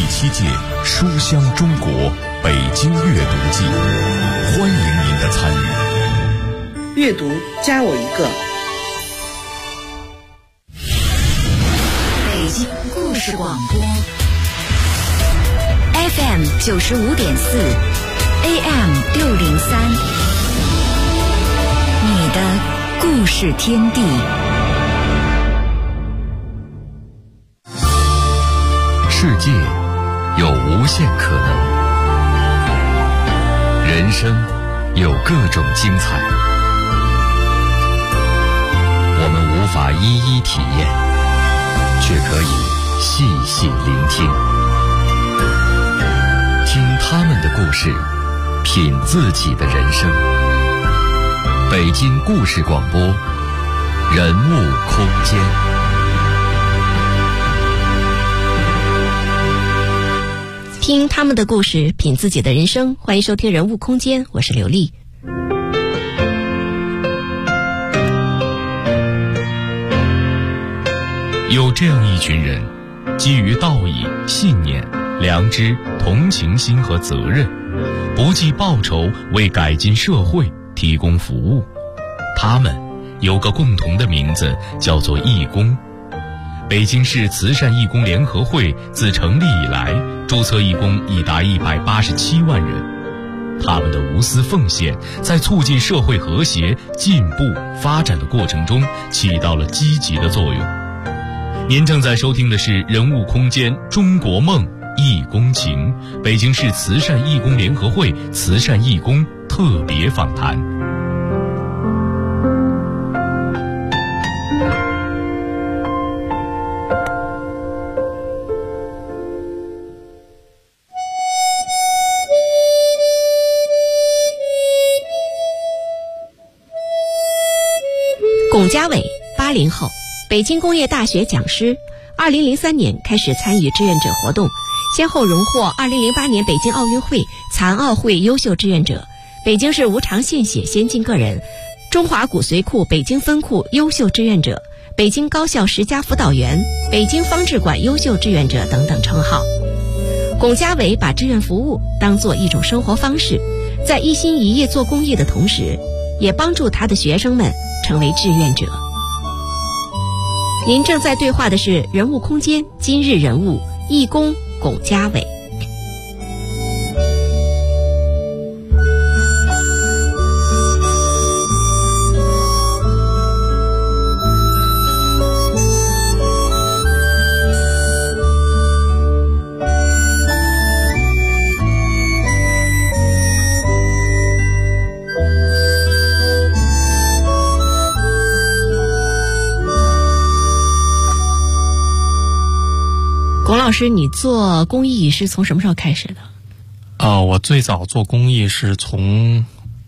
7届书香中国北京阅读季，欢迎您的参与。 阅读加我一个。 北京故事广播 FM 95.4 AM 603，你的故事天地。 世界有无限可能，人生有各种精彩，我们无法一一体验，却可以细细聆听，听他们的故事，品自己的人生。北京故事广播，人物空间。 听他们的故事，品自己的人生。欢迎收听人物空间，我是刘丽。 有这样一群人，基于道义、信念、良知、同情心和责任，不计报酬为改进社会提供服务。他们有个共同的名字，叫做义工。北京市慈善义工联合会自成立以来，注册义工已达187万人。他们的无私奉献，在促进社会和谐、进步、发展的过程中起到了积极的作用。您正在收听的是人物空间中国梦义工情，北京市慈善义工联合会慈善义工特别访谈。 龚家伟，80后，北京工业大学讲师。2003年开始参与志愿者活动，先后荣获2008年北京奥运会、残奥会优秀志愿者，北京市无偿献血先进个人、中华骨髓库北京分库优秀志愿者、北京高校10佳辅导员、北京方志馆优秀志愿者等等称号。龚家伟把志愿服务当作一种生活方式，在一心一意做公益的同时，也帮助他的学生们成为志愿者。您正在对话的是人物空间今日人物义工龚家伟。龚老师，你做公益是从什么时候开始的？ 我最早做公益是从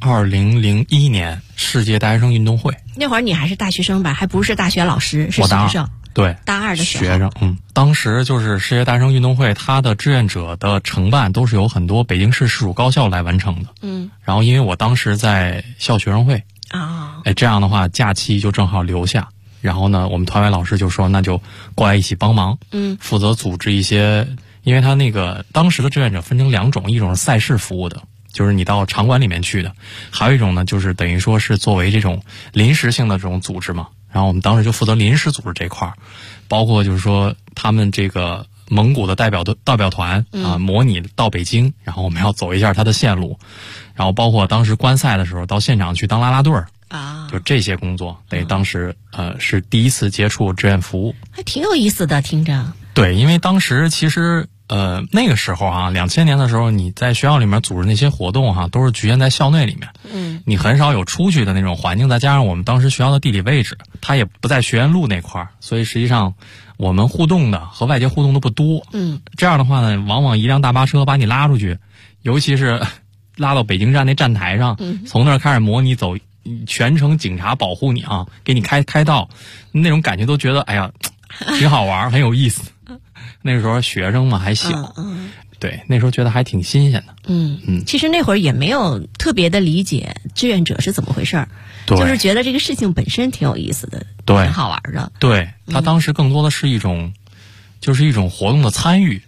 2001年世界大学生运动会。 那会儿你还是大学生吧？还不是大学老师，是学生。 对， 大二的时候学生。当时就是世界大学生运动会，它的志愿者的承办都是由很多北京市市属高校来完成的。然后因为我当时在校学生会这样的话假期就正好留下。然后呢，我们团委老师就说，那就过来一起帮忙，负责组织一些，因为他那个当时的志愿者分成2种，一种是赛事服务的，就是你到场馆里面去的，还有一种呢，就是等于说是作为这种临时性的这种组织嘛。然后我们当时就负责临时组织这块儿，包括就是说他们这个蒙古的代表团模拟到北京，然后我们要走一下他的线路，然后包括当时观赛的时候到现场去当啦啦队儿。就这些工作，等于当时是第一次接触志愿服务， 还挺有意思的，听着。 对，因为当时其实那个时候2000年的时候，你在学校里面组织那些活动都是局限在校内里面，你很少有出去的那种环境，再加上我们当时学校的地理位置，它也不在学院路那块儿，所以实际上我们互动的和外界互动的不多。这样的话呢，往往一辆大巴车把你拉出去，尤其是拉到北京站那站台上，从那儿开始模拟走。全程警察保护你给你开道，那种感觉都觉得哎呀挺好玩，很有意思。那个时候学生嘛还小，对，那时候觉得还挺新鲜的。 其实那会儿也没有特别的理解志愿者是怎么回事儿，就是觉得这个事情本身挺有意思的， 对， 挺好玩的。 对，他当时更多的是一种，就是一种活动的参与。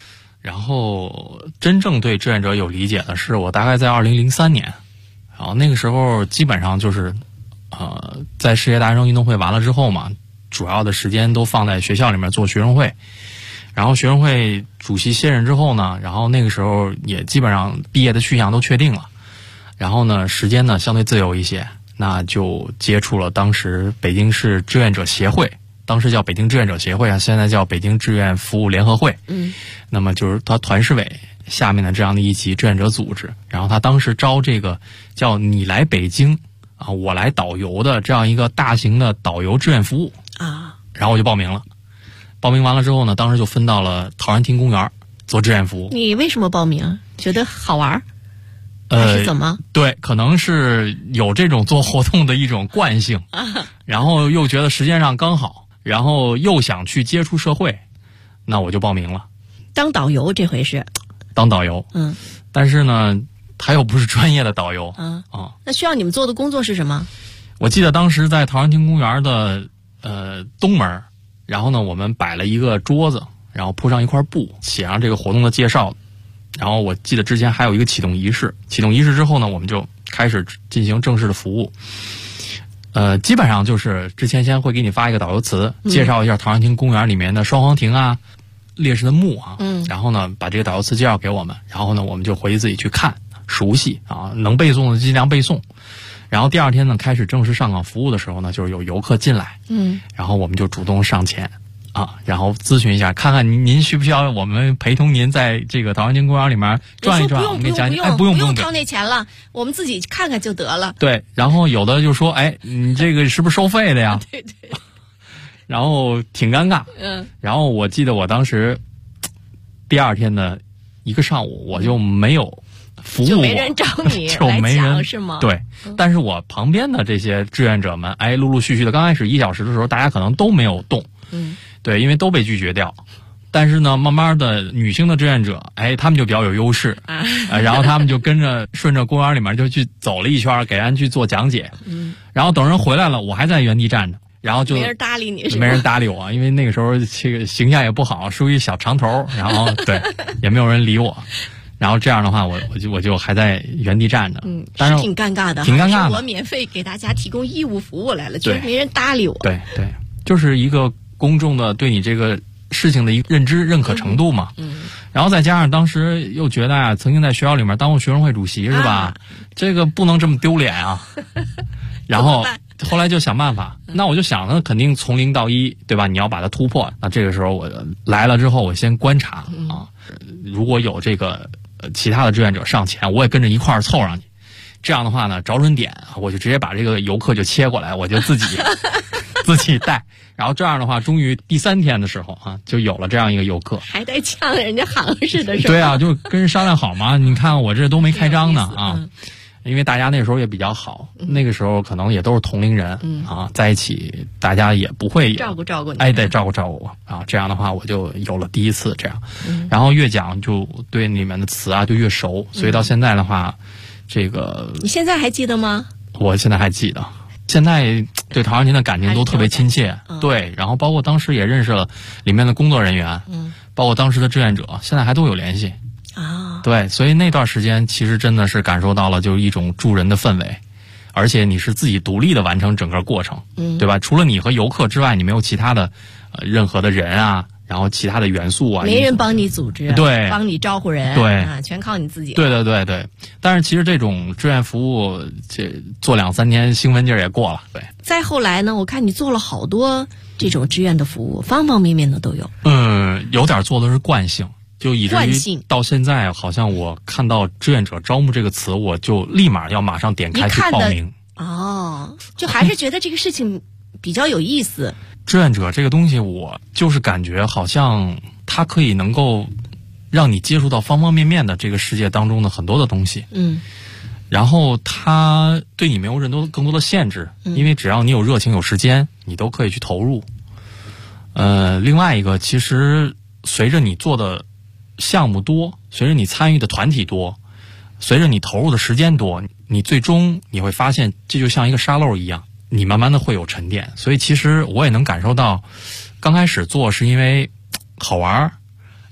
然后真正对志愿者有理解的是我大概在2003年，然后那个时候基本上就是在世界大学生运动会完了之后嘛，主要的时间都放在学校里面做学生会，然后学生会主席卸任之后呢，然后那个时候也基本上毕业的去向都确定了，然后呢时间呢相对自由一些，那就接触了当时北京市志愿者协会，当时叫北京志愿者协会啊，现在叫北京志愿服务联合会。那么就是他团市委下面的这样的一级志愿者组织，然后他当时招这个叫你来北京啊，我来导游的这样一个大型的导游志愿服务啊，然后我就报名了。报名完了之后呢，当时就分到了陶然亭公园做志愿服务。 你为什么报名？觉得好玩？还是怎么？ 对，可能是有这种做活动的一种惯性，然后又觉得时间上刚好，然后又想去接触社会，那我就报名了。 当导游这回是？ 当导游，但是呢，他又不是专业的导游， 那需要你们做的工作是什么？ 我记得当时在陶然亭公园的东门，然后呢，我们摆了一个桌子，然后铺上一块布，写上这个活动的介绍。然后我记得之前还有一个启动仪式，启动仪式之后呢，我们就开始进行正式的服务。基本上就是之前先会给你发一个导游词，介绍一下陶然亭公园里面的双黄亭啊、烈士的墓啊，然后呢把这个导游词介绍给我们，然后呢我们就回去自己去看，熟悉啊，能背诵的尽量背诵。然后第二天呢开始正式上岗服务的时候呢，就是有游客进来，然后我们就主动上前。然后咨询一下，看看您需不需要我们陪同您在这个陶然亭公园里面转一转？我给你讲讲， 不用掏那钱了，我们自己看看就得了。 对，然后有的就说，你这个是不是收费的呀？ 对对。 然后挺尴尬。然后我记得我当时第二天的一个上午，我就没有服务过， 就没人找你就没人是吗？ 对，但是我旁边的这些志愿者们，陆陆续续的，刚开始1小时的时候，大家可能都没有动。对，因为都被拒绝掉，但是呢，慢慢的女性的志愿者，他们就比较有优势，然后他们就跟着顺着公园里面就去走了一圈，给人去做讲解，然后等人回来了，我还在原地站着，然后就没人搭理你， 没人搭理我，因为那个时候这个形象也不好，梳一小长头，然后对，也没有人理我。然后这样的话，我就还在原地站着，但是挺尴尬的， 挺尴尬的。 我免费给大家提供义务服务来了，却没人搭理我。 对对，就是一个公众的对你这个事情的一个认知认可程度嘛。然后再加上当时又觉得曾经在学校里面当过学生会主席是吧？这个不能这么丢脸啊。然后后来就想办法，那我就想呢，肯定从0到1，对吧？你要把它突破。那这个时候我来了之后，我先观察如果有这个其他的志愿者上前，我也跟着一块儿凑上去。这样的话呢，找准点，我就直接把这个游客就切过来，我就自己带。然后这样的话，终于第3天的时候就有了这样一个游客。 还得呛人家行似的，是吧？ 对啊，就跟人商量好嘛。你看我这都没开张呢因为大家那时候也比较好，那个时候可能也都是同龄人在一起，大家也不会照顾你， 得照顾我这样的话，我就有了第一次这样。然后越讲就对里面的词就越熟，所以到现在的话，这个你现在还记得吗？ 我现在还记得。现在对陶然亭的感情都特别亲切，对，然后包括当时也认识了里面的工作人员，包括当时的志愿者，现在还都有联系对，所以那段时间其实真的是感受到了就是一种助人的氛围，而且你是自己独立的完成整个过程，对吧？除了你和游客之外，你没有其他的任何的人然后其他的元素没人帮你组织， 对， 帮你招呼人， 对全靠你自己。 对。但是其实这种志愿服务，这做2-3天，兴奋劲儿也过了。对。 再后来呢，我看你做了好多这种志愿的服务，方方面面的都有。 有点做的是惯性，就以至于到现在，好像我看到志愿者招募这个词，我就立马要马上点开去报名。 就还是觉得这个事情比较有意思。 志愿者这个东西，我就是感觉好像它可以能够让你接触到方方面面的这个世界当中的很多的东西。然后它对你没有更多的限制，因为只要你有热情有时间，你都可以去投入。另外一个，其实随着你做的项目多，随着你参与的团体多，随着你投入的时间多，你最终你会发现，这就像一个沙漏一样，你慢慢的会有沉淀。所以其实我也能感受到，刚开始做是因为好玩，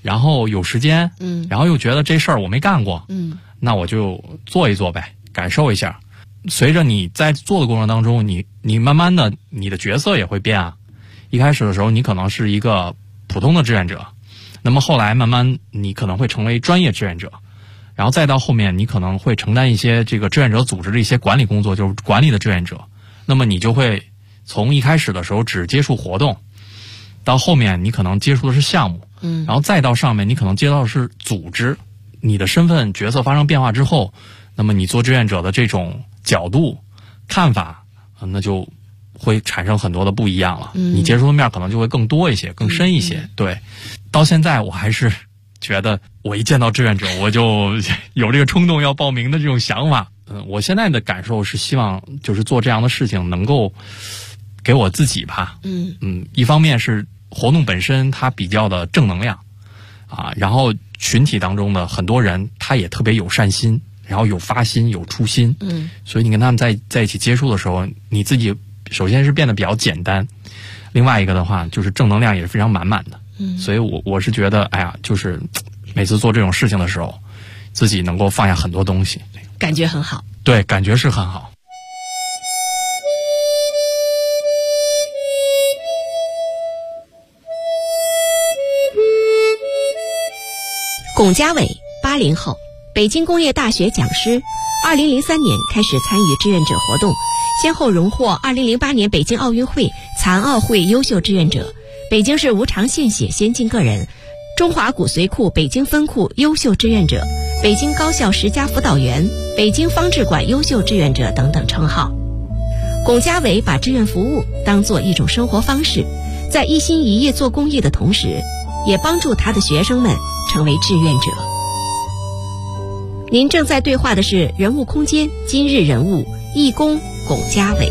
然后有时间，然后又觉得这事儿我没干过，那我就做一做呗，感受一下。随着你在做的过程当中，你慢慢的你的角色也会变啊。一开始的时候你可能是一个普通的志愿者，那么后来慢慢你可能会成为专业志愿者，然后再到后面你可能会承担一些这个志愿者组织的一些管理工作，就是管理的志愿者。那么你就会从一开始的时候只接触活动，到后面你可能接触的是项目，然后再到上面你可能接到的是组织。你的身份角色发生变化之后，那么你做志愿者的这种角度看法，那就会产生很多的不一样了。你接触的面可能就会更多一些，更深一些。对，到现在我还是觉得，我一见到志愿者我就有这个冲动要报名的这种想法。我现在的感受是希望就是做这样的事情能够给我自己吧。一方面是活动本身它比较的正能量啊，然后群体当中的很多人他也特别有善心，然后有发心有初心，所以你跟他们在一起接触的时候，你自己首先是变得比较简单，另外一个的话就是正能量也是非常满满的。所以我是觉得，哎呀，就是每次做这种事情的时候，自己能够放下很多东西， 感觉很好。 对，感觉是很好。 龚家伟，80后，北京工业大学讲师，2003年开始参与志愿者活动，先后荣获2008年北京奥运会、残奥会优秀志愿者，北京市无偿献血先进个人、中华骨髓库北京分库优秀志愿者、北京高校10佳辅导员、北京方志馆优秀志愿者等等称号。龚家伟把志愿服务当作一种生活方式，在一心一意做公益的同时，也帮助他的学生们成为志愿者。您正在对话的是人物空间今日人物义工龚家伟。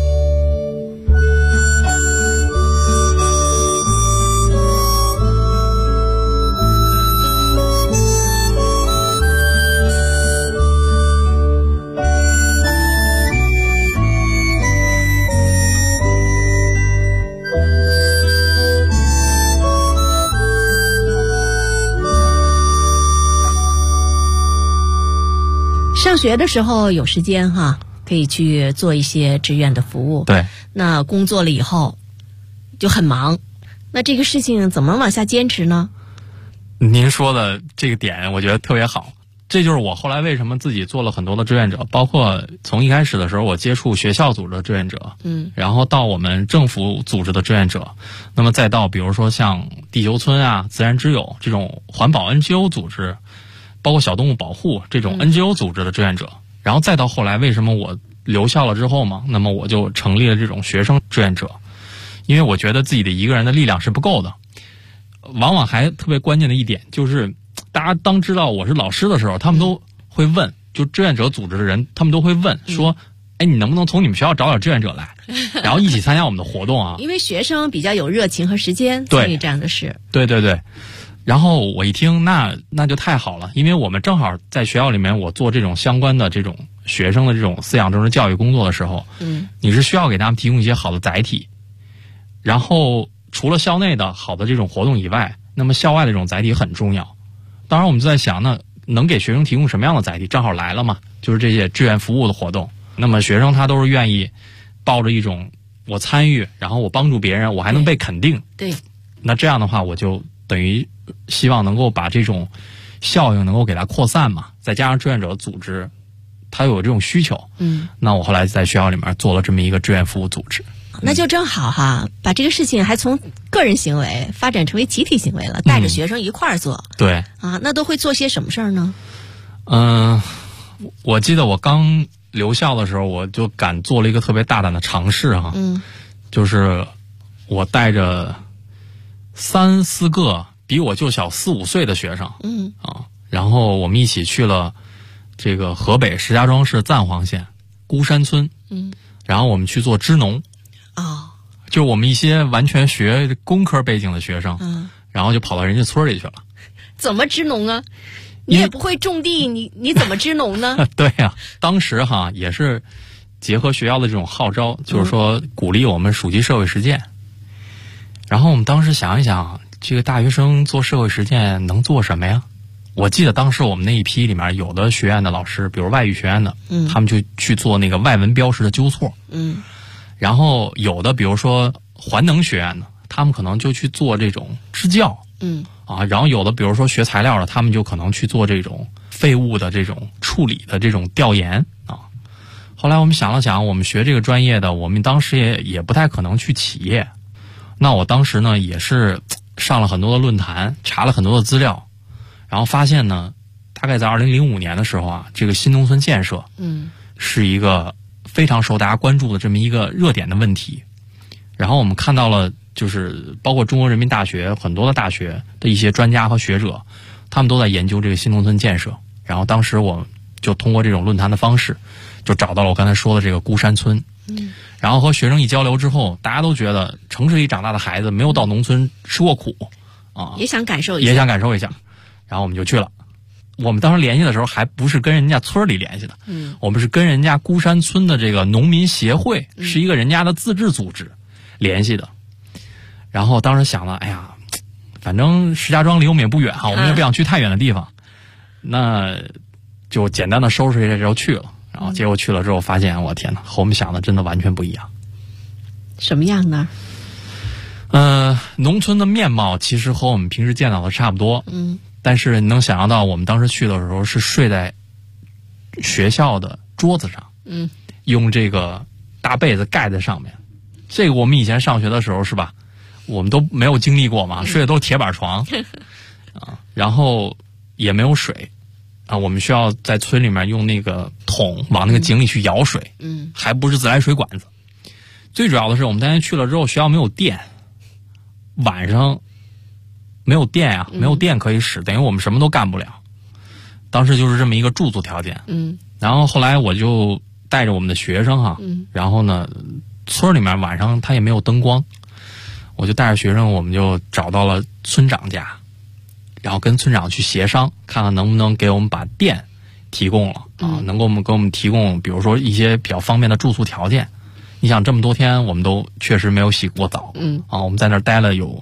上学的时候有时间哈，可以去做一些志愿的服务。 对， 那工作了以后就很忙，那这个事情怎么往下坚持呢？ 您说的这个点我觉得特别好，这就是我后来为什么自己做了很多的志愿者，包括从一开始的时候我接触学校组织的志愿者，然后到我们政府组织的志愿者，那么再到比如说像地球村啊、自然之友这种环保 NGO 组织，包括小动物保护这种 NGO 组织的志愿者，然后再到后来为什么我留校了之后嘛，那么我就成立了这种学生志愿者，因为我觉得自己的一个人的力量是不够的。往往还特别关键的一点就是，大家当知道我是老师的时候，他们都会问，就志愿者组织的人，他们都会问说，哎，你能不能从你们学校找点志愿者来，然后一起参加我们的活动啊？因为学生比较有热情和时间参与这样的事。对对对。然后我一听，那就太好了，因为我们正好在学校里面，我做这种相关的这种学生的这种饲养政治教育工作的时候，你是需要给他们提供一些好的载体，然后除了校内的好的这种活动以外，那么校外的这种载体很重要。当然我们就在想，那能给学生提供什么样的载体？正好来了嘛，就是这些志愿服务的活动。那么学生他都是愿意抱着一种我参与，然后我帮助别人，我还能被肯定。对。那这样的话，我就等于希望能够把这种效应能够给它扩散嘛，再加上志愿者组织它有这种需求，那我后来在学校里面做了这么一个志愿服务组织。那就正好哈，把这个事情还从个人行为发展成为集体行为了，带着学生一块儿做。对啊，那都会做些什么事儿呢？我记得我刚留校的时候，我就敢做了一个特别大胆的尝试哈，就是我带着3、4个比我就小4、5岁的学生，然后我们一起去了这个河北石家庄市赞皇县孤山村，然后我们去做支农，就我们一些完全学工科背景的学生，然后就跑到人家村里去了。怎么支农啊？你也不会种地，你怎么支农呢？对呀，当时哈也是结合学校的这种号召，就是说鼓励我们暑期社会实践。然后我们当时想一想， 这个大学生做社会实践能做什么呀？我记得当时我们那一批里面有的学院的老师，比如外语学院的，他们就去做那个外文标识的纠错，然后有的比如说环能学院的，他们可能就去做这种支教，然后有的比如说学材料的，他们就可能去做这种废物的这种处理的这种调研啊。后来我们想了想，我们学这个专业的，我们当时也不太可能去企业。那我当时呢也是上了很多的论坛，查了很多的资料，然后发现呢，大概在2005年的时候啊，这个新农村建设，是一个非常受大家关注的这么一个热点的问题。然后我们看到了，就是包括中国人民大学很多的大学的一些专家和学者，他们都在研究这个新农村建设。然后当时我就通过这种论坛的方式，就找到了我刚才说的这个孤山村。然后和学生一交流之后，大家都觉得城市里长大的孩子没有到农村吃过苦啊， 也想感受一下， 然后我们就去了。我们当时联系的时候还不是跟人家村里联系的，我们是跟人家孤山村的这个农民协会，是一个人家的自治组织联系的。然后当时想了，哎呀，反正石家庄离我们也不远哈，我们也不想去太远的地方，那就简单的收拾一下就去了。然后结果去了之后发现，我天哪，和我们想的真的完全不一样。 什么样呢？ 农村的面貌其实和我们平时见到的差不多，但是你能想象到我们当时去的时候是睡在学校的桌子上，用这个大被子盖在上面。这个我们以前上学的时候是吧，我们都没有经历过嘛，睡的都是铁板床啊，然后也没有水啊，我们需要在村里面用那个桶往那个井里去舀水，还不是自来水管子。最主要的是我们当天去了之后，学校没有电，晚上没有电啊，没有电可以使，等于我们什么都干不了。当时就是这么一个住宿条件。然后后来我就带着我们的学生哈，然后呢，村里面晚上他也没有灯光，我就带着学生，我们就找到了村长家，然后跟村长去协商，看看能不能给我们把电提供了啊，能够给我们提供，比如说一些比较方便的住宿条件。你想这么多天，我们都确实没有洗过澡，我们在那儿待了有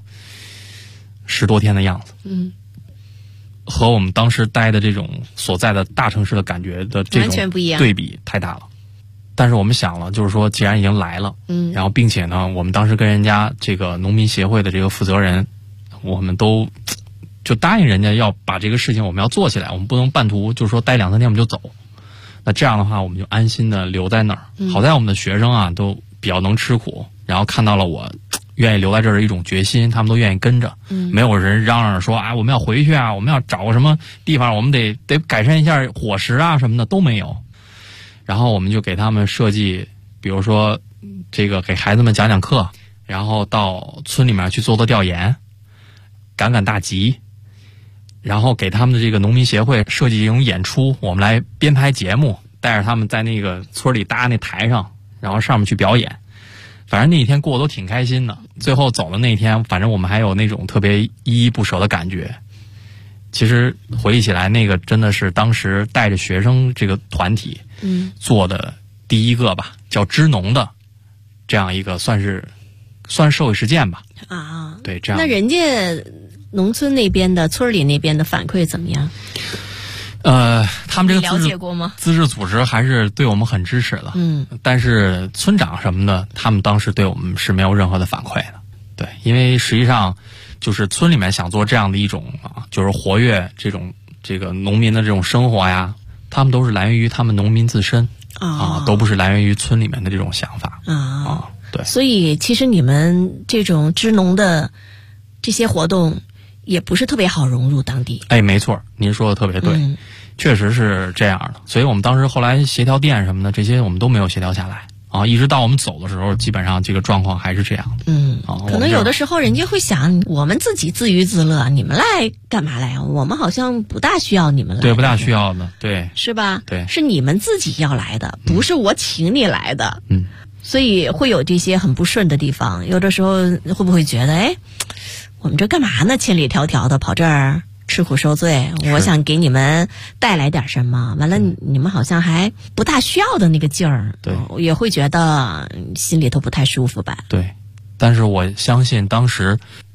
10多天的样子，和我们当时待的这种所在的大城市的感觉的这种对比太大了。但是我们想了，就是说既然已经来了，然后并且呢，我们当时跟人家这个农民协会的这个负责人，我们都就答应人家要把这个事情我们要做起来，我们不能半途就是说待2-3天我们就走。那这样的话，我们就安心的留在那儿。好在我们的学生啊都比较能吃苦，然后看到了我愿意留在这儿的一种决心，他们都愿意跟着。没有人嚷嚷说啊我们要回去啊，我们要找个什么地方，我们得改善一下伙食啊什么的都没有。然后我们就给他们设计，比如说这个给孩子们讲讲课，然后到村里面去做调研，赶大集。然后给他们的这个农民协会设计一种演出，我们来编排节目，带着他们在那个村里搭那台上，然后上面去表演。反正那一天过得都挺开心的。最后走的那一天，反正我们还有那种特别依依不舍的感觉。其实回忆起来，那个真的是当时带着学生这个团体做的第一个吧，叫支农的这样一个算社会实践吧。 啊， 对，这样。 那人家农村那边的、村里那边的反馈怎么样？ 他们这个了解过吗？ 自治组织还是对我们很支持的。但是村长什么的，他们当时对我们是没有任何的反馈的。对，因为实际上就是村里面想做这样的一种就是活跃这个农民的这种生活呀，他们都是来源于他们农民自身都不是来源于村里面的这种想法对。 所以其实你们这种支农的这些活动也不是特别好融入当地。 哎，没错，您说的特别对，确实是这样的。所以我们当时后来协调店什么的这些我们都没有协调下来一直到我们走的时候，基本上这个状况还是这样的。 可能有的时候人家会想，我们自己自娱自乐，你们来干嘛来啊？我们好像不大需要你们来。 对，不大需要的，对， 是吧？ 对， 是你们自己要来的，不是我请你来的。所以会有这些很不顺的地方。有的时候会不会觉得，我们这干嘛呢？千里迢迢的跑这儿吃苦受罪，我想给你们带来点什么，完了你们好像还不大需要的那个劲儿， 对， 也会觉得心里头不太舒服吧？ 对，但是我相信当时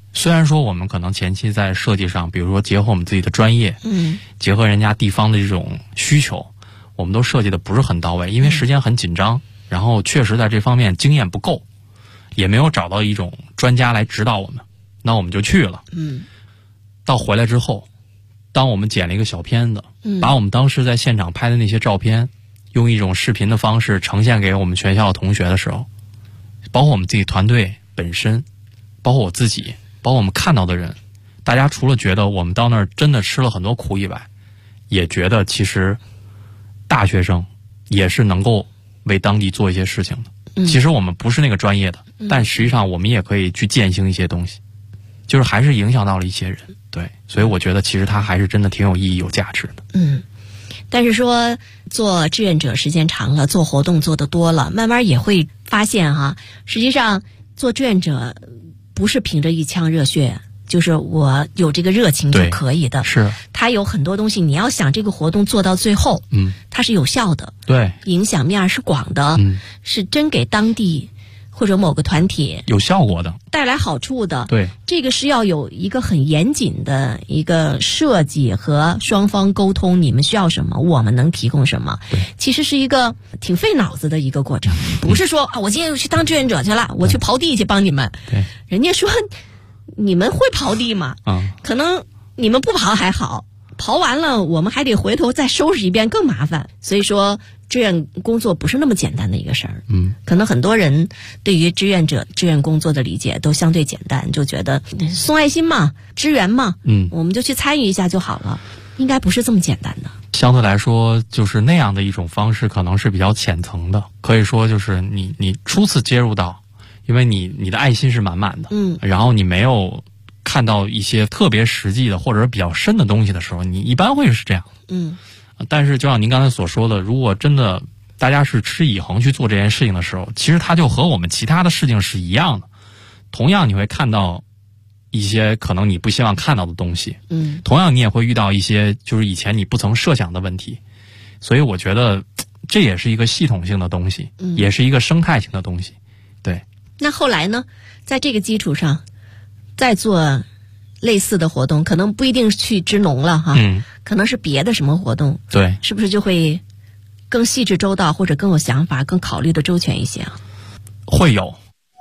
虽然说我们可能前期在设计上，比如说结合我们自己的专业，结合人家地方的这种需求，我们都设计的不是很到位，因为时间很紧张，然后确实在这方面经验不够，也没有找到一种专家来指导我们，那我们就去了。到回来之后，当我们剪了一个小片子，把我们当时在现场拍的那些照片，用一种视频的方式呈现给我们全校的同学的时候，包括我们自己团队本身，包括我自己，包括我们看到的人，大家除了觉得我们到那儿真的吃了很多苦以外，也觉得其实大学生也是能够为当地做一些事情的。其实我们不是那个专业的，但实际上我们也可以去践行一些东西，就是还是影响到了一些人。对，所以我觉得其实它还是真的挺有意义、有价值的。 但是说做志愿者时间长了，做活动做得多了，慢慢也会发现实际上做志愿者不是凭着一腔热血，就是我有这个热情就可以的。 是， 它有很多东西，你要想这个活动做到最后，它是有效的， 对， 影响面是广的，是真给当地或者某个团体有效果的， 带来好处的。 对， 这个是要有一个很严谨的一个设计和双方沟通，你们需要什么，我们能提供什么。其实是一个挺费脑子的一个过程，不是说我今天去当志愿者去了，我去刨地去帮你们。 对， 人家说你们会刨地吗？可能你们不刨还好，刨完了我们还得回头再收拾一遍，更麻烦。所以说志愿工作不是那么简单的一个事儿。可能很多人对于志愿者志愿工作的理解都相对简单，就觉得送爱心嘛，支援嘛，我们就去参与一下就好了，应该不是这么简单的。 相对来说，就是那样的一种方式可能是比较浅层的，可以说就是你初次接入到，因为你的爱心是满满的，然后你没有看到一些特别实际的或者是比较深的东西的时候，你一般会是这样。但是就像您刚才所说的，如果真的大家是持以恒去做这件事情的时候，其实它就和我们其他的事情是一样的，同样你会看到一些可能你不希望看到的东西，同样你也会遇到一些就是以前你不曾设想的问题，所以我觉得这也是一个系统性的东西，也是一个生态性的东西。对。 那后来呢，在这个基础上再做类似的活动，可能不一定是去支农了可能是别的什么活动， 对， 是不是就会更细致周到，或者更有想法，更考虑的周全一些啊？ 会有。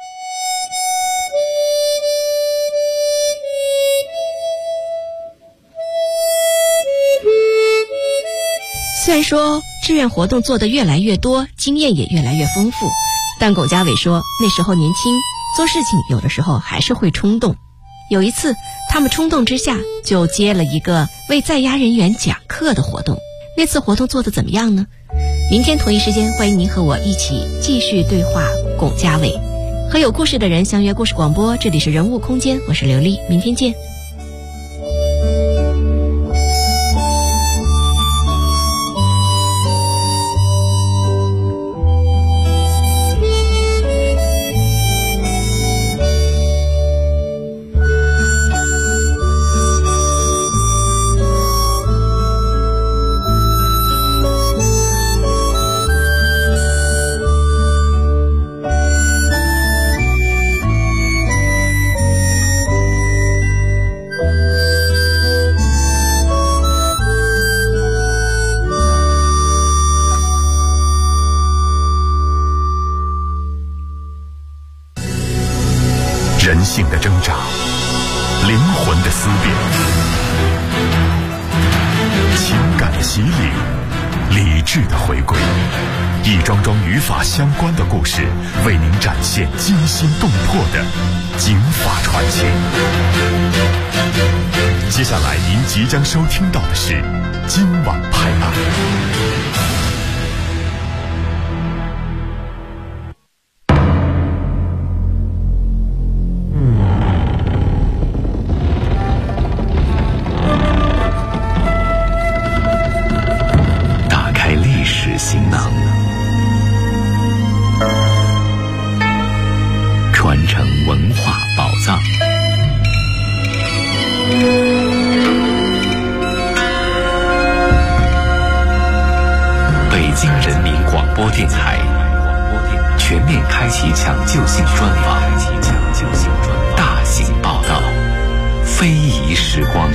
虽然说志愿活动做得越来越多，经验也越来越丰富，但龚家伟说那时候年轻，做事情有的时候还是会冲动。有一次他们冲动之下就接了一个为在押人员讲课的活动，那次活动做得怎么样呢？明天同一时间，欢迎您和我一起继续对话龚家伟，和有故事的人相约故事广播，这里是人物空间，我是刘丽，明天见。 人性的挣扎，灵魂的思辨，情感的洗礼，理智的回归，一桩桩与法相关的故事，为您展现惊心动魄的警法传奇。接下来您即将收听到的是今晚拍案。行囊，传承文化宝藏。北京人民广播电台全面开启抢救性专访，大型报道。 非遗时光。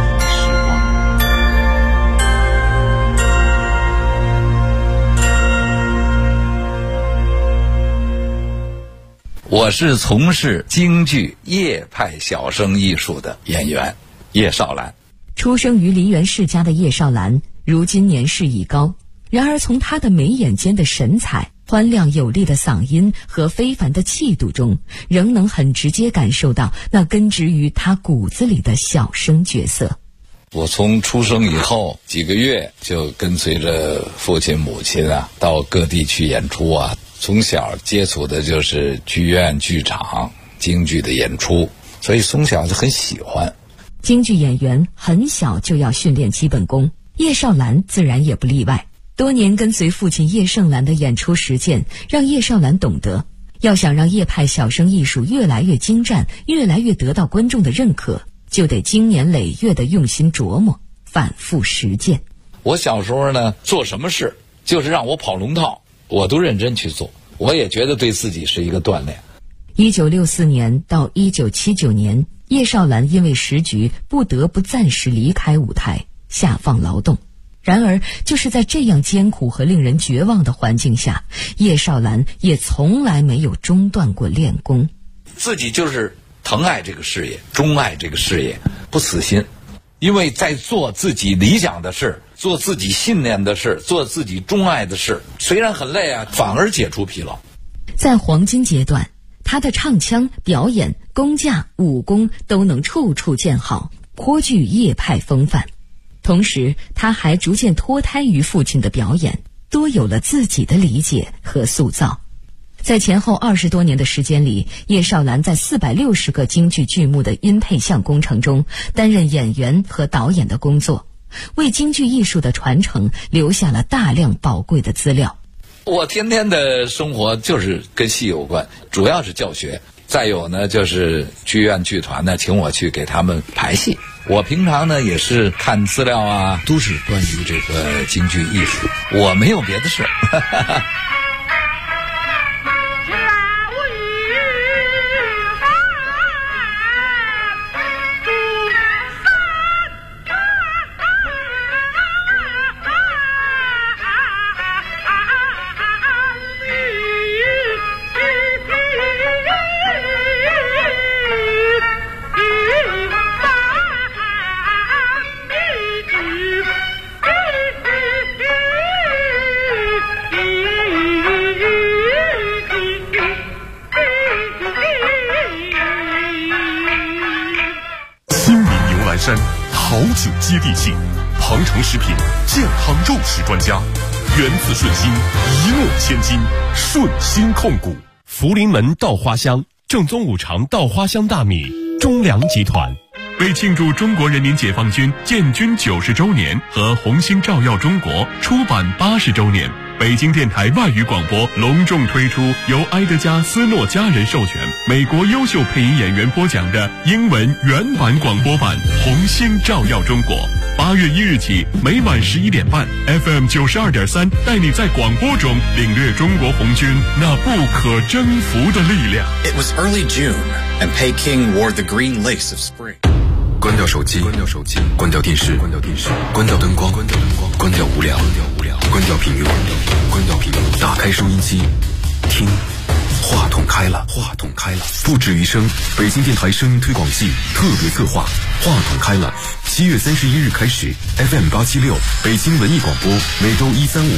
我是从事京剧叶派小生艺术的演员叶绍兰。 出生于梨园世家的叶绍兰，如今年事已高，然而从他的眉眼间的神采、欢亮有力的嗓音和非凡的气度中，仍能很直接感受到那根植于他骨子里的小生角色。 我从出生以后几个月就跟随着父亲母亲到各地去演出从小接触的就是剧院剧场京剧的演出，所以从小就很喜欢。 京剧演员很小就要训练基本功，叶绍兰自然也不例外。多年跟随父亲叶盛兰的演出实践，让叶绍兰懂得，要想让叶派小生艺术越来越精湛，越来越得到观众的认可，就得经年累月的用心琢磨，反复实践。 我小时候呢，做什么事就是让我跑龙套，我都认真去做，我也觉得对自己是一个锻炼。 1964年到1979年，叶绍兰因为时局不得不暂时离开舞台，下放劳动。然而就是在这样艰苦和令人绝望的环境下，叶绍兰也从来没有中断过练功。 自己就是疼爱这个事业，钟爱这个事业，不死心。因为在做自己理想的事，做自己信念的事，做自己钟爱的事，虽然很累反而解除疲劳。 在黄金阶段，他的唱腔、表演、功架、武功都能处处见好，颇具叶派风范。同时他还逐渐脱胎于父亲的表演，多有了自己的理解和塑造。在前后20多年的时间里，叶绍兰在460个京剧剧目的音配像工程中担任演员和导演的工作，为京剧艺术的传承留下了大量宝贵的资料。 我天天的生活就是跟戏有关，主要是教学，再有呢就是剧院剧团呢请我去给他们排戏。我平常呢也是看资料都是关于这个京剧艺术，我没有别的事。 好酒接地气，庞城食品健康肉食专家，源自顺心，一诺千金，顺心控股。福临门稻花香正宗五常稻花香大米，中粮集团。为庆祝中国人民解放军建军90周年和红星照耀中国出版80周年，北京电台外语广播隆重推出由埃德加·斯诺家人授权、美国优秀配音演员播讲的英文原版广播版《红星照耀中国》。8月1日起，每晚11点半 ，FM 92.3带你在广播中领略中国红军那不可征服的力量。 It was early June, and Peking wore the green lace of spring. 关掉手机，关掉手机，关掉电视，关掉电视，关掉灯光，关掉灯光，关掉无聊，关掉无聊，关掉屏幕，关掉屏幕，打开收音机，听，话筒开了，话筒开了，不止于声，北京电台声音推广季特别策划，话筒开了，7月31日开始 ，FM 876北京文艺广播，每周1、3、5